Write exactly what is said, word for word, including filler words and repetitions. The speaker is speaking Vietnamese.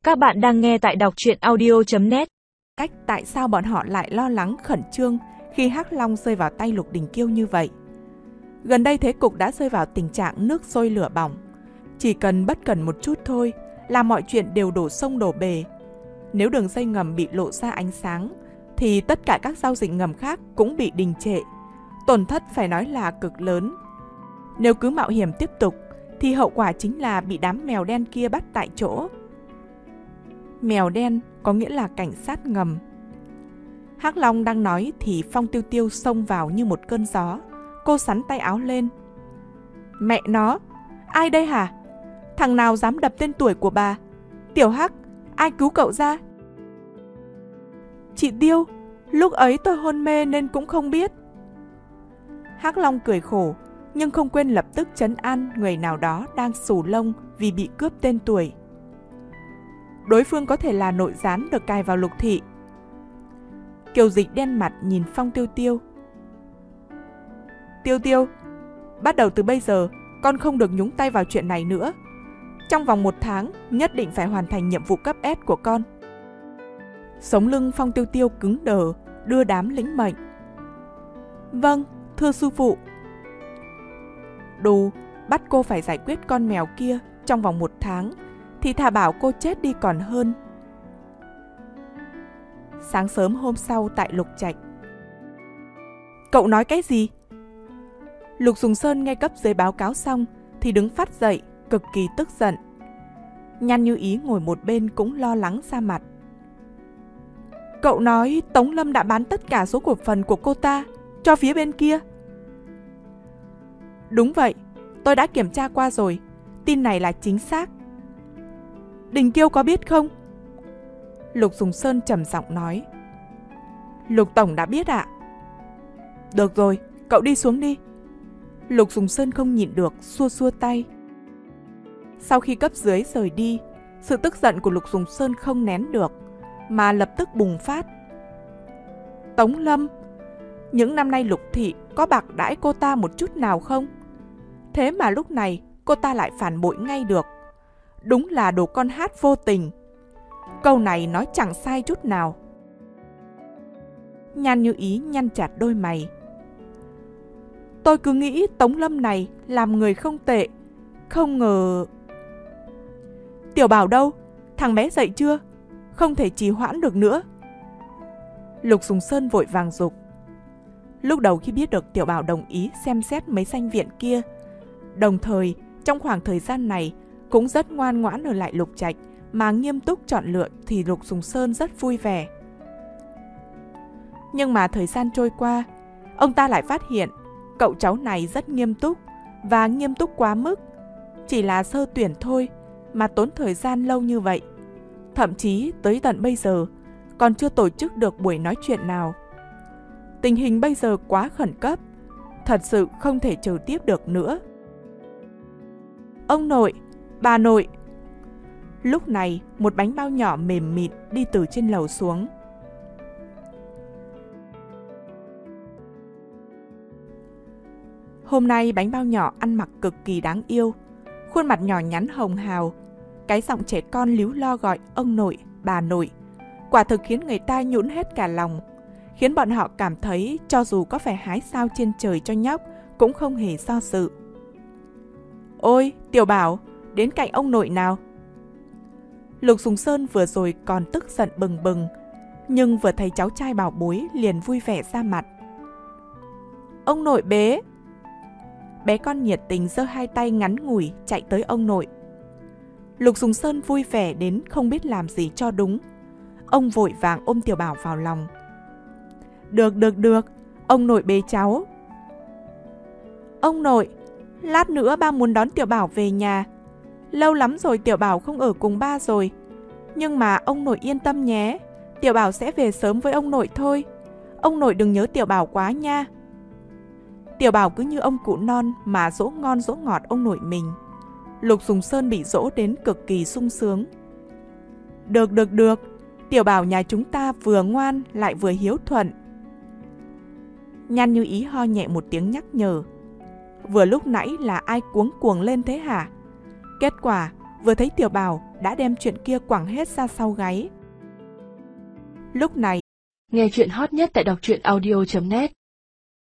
Các bạn đang nghe tại đọc truyện audio chấm net. Cách tại sao bọn họ lại lo lắng khẩn trương khi Hắc Long rơi vào tay Lục Đình Kiêu như vậy. Gần đây thế cục đã rơi vào tình trạng nước sôi lửa bỏng. Chỉ cần bất cẩn một chút thôi là mọi chuyện đều đổ sông đổ bể. Nếu đường dây ngầm bị lộ ra ánh sáng thì tất cả các giao dịch ngầm khác cũng bị đình trệ. Tổn thất phải nói là cực lớn. Nếu cứ mạo hiểm tiếp tục thì hậu quả chính là bị đám mèo đen kia bắt tại chỗ. Mèo đen có nghĩa là cảnh sát ngầm. Hắc Long đang nói thì Phong Tiêu Tiêu xông vào như một cơn gió. Cô xắn tay áo lên. Mẹ nó, ai đây hả? Thằng nào dám đập tên tuổi của bà? Tiểu Hắc, ai cứu cậu ra? Chị Tiêu, lúc ấy tôi hôn mê nên cũng không biết. Hắc Long cười khổ, nhưng không quên lập tức trấn an người nào đó đang xù lông vì bị cướp tên tuổi. Đối phương có thể là nội gián được cài vào Lục thị. Kiều Dịch đen mặt nhìn Phong Tiêu Tiêu. Tiêu Tiêu, bắt đầu từ bây giờ, con không được nhúng tay vào chuyện này nữa. Trong vòng một tháng, nhất định phải hoàn thành nhiệm vụ cấp S của con. Sống lưng Phong Tiêu Tiêu cứng đờ, đưa đám lĩnh mệnh. Vâng, thưa sư phụ. Đù, bắt cô phải giải quyết con mèo kia trong vòng một tháng, thì thà bảo cô chết đi còn hơn. Sáng sớm hôm sau tại Lục Trạch. Cậu nói cái gì? Lục Sùng Sơn nghe cấp dưới báo cáo xong thì đứng phát dậy, cực kỳ tức giận. Nhan Như Ý ngồi một bên cũng lo lắng ra mặt. Cậu nói Tống Lâm đã bán tất cả số cổ phần của cô ta cho phía bên kia. Đúng vậy, tôi đã kiểm tra qua rồi, tin này là chính xác. Đình Kiêu có biết không? Lục Sùng Sơn trầm giọng nói. Lục Tổng đã biết ạ. Được rồi, cậu đi xuống đi. Lục Sùng Sơn không nhịn được, xua xua tay. Sau khi cấp dưới rời đi, sự tức giận của Lục Sùng Sơn không nén được, mà lập tức bùng phát. Tống Lâm, những năm nay Lục thị có bạc đãi cô ta một chút nào không? Thế mà lúc này cô ta lại phản bội ngay được. Đúng là đồ con hát vô tình. Câu này nói chẳng sai chút nào. Nhan Như Ý nhăn chặt đôi mày. Tôi cứ nghĩ Tống Lâm này làm người không tệ, không ngờ... Tiểu Bảo đâu? Thằng bé dậy chưa? Không thể trì hoãn được nữa. Lục Sùng Sơn vội vàng giục. Lúc đầu khi biết được Tiểu Bảo đồng ý xem xét mấy sanh viện kia, đồng thời trong khoảng thời gian này cũng rất ngoan ngoãn ở lại Lục Trạch mà nghiêm túc chọn lựa, thì Lục Sùng Sơn rất vui vẻ. Nhưng mà thời gian trôi qua, ông ta lại phát hiện cậu cháu này rất nghiêm túc, và nghiêm túc quá mức. Chỉ là sơ tuyển thôi mà tốn thời gian lâu như vậy. Thậm chí tới tận bây giờ còn chưa tổ chức được buổi nói chuyện nào. Tình hình bây giờ quá khẩn cấp, thật sự không thể chờ tiếp được nữa. Ông nội, bà nội. Lúc này một bánh bao nhỏ mềm mịn đi từ trên lầu xuống. Hôm nay bánh bao nhỏ ăn mặc cực kỳ đáng yêu, khuôn mặt nhỏ nhắn hồng hào, cái giọng trẻ con líu lo gọi ông nội, bà nội, quả thực khiến người ta nhũn hết cả lòng, khiến bọn họ cảm thấy cho dù có phải hái sao trên trời cho nhóc cũng không hề do dự. Ôi, Tiểu Bảo, đến cạnh ông nội nào. Lục Sùng Sơn vừa rồi còn tức giận bừng bừng, nhưng vừa thấy cháu trai bảo bối liền vui vẻ ra mặt. Ông nội bế. Bé con nhiệt tình giơ hai tay ngắn ngủi chạy tới ông nội. Lục Sùng Sơn vui vẻ đến không biết làm gì cho đúng. Ông vội vàng ôm Tiểu Bảo vào lòng. Được được được, ông nội bế cháu. Ông nội, lát nữa ba muốn đón Tiểu Bảo về nhà. Lâu lắm rồi Tiểu Bảo không ở cùng ba rồi. Nhưng mà ông nội yên tâm nhé, Tiểu Bảo sẽ về sớm với ông nội thôi. Ông nội đừng nhớ Tiểu Bảo quá nha. Tiểu Bảo cứ như ông cụ non mà dỗ ngon dỗ ngọt ông nội mình. Lục Sùng Sơn bị dỗ đến cực kỳ sung sướng. Được được được, Tiểu Bảo nhà chúng ta vừa ngoan lại vừa hiếu thuận. Nhan Như Ý ho nhẹ một tiếng nhắc nhở. Vừa lúc nãy là ai cuống cuồng lên thế hả? Kết quả vừa thấy Tiểu Bảo đã đem chuyện kia quẳng hết ra sau gáy. Lúc này, nghe chuyện hot nhất tại đọc truyện audio chấm net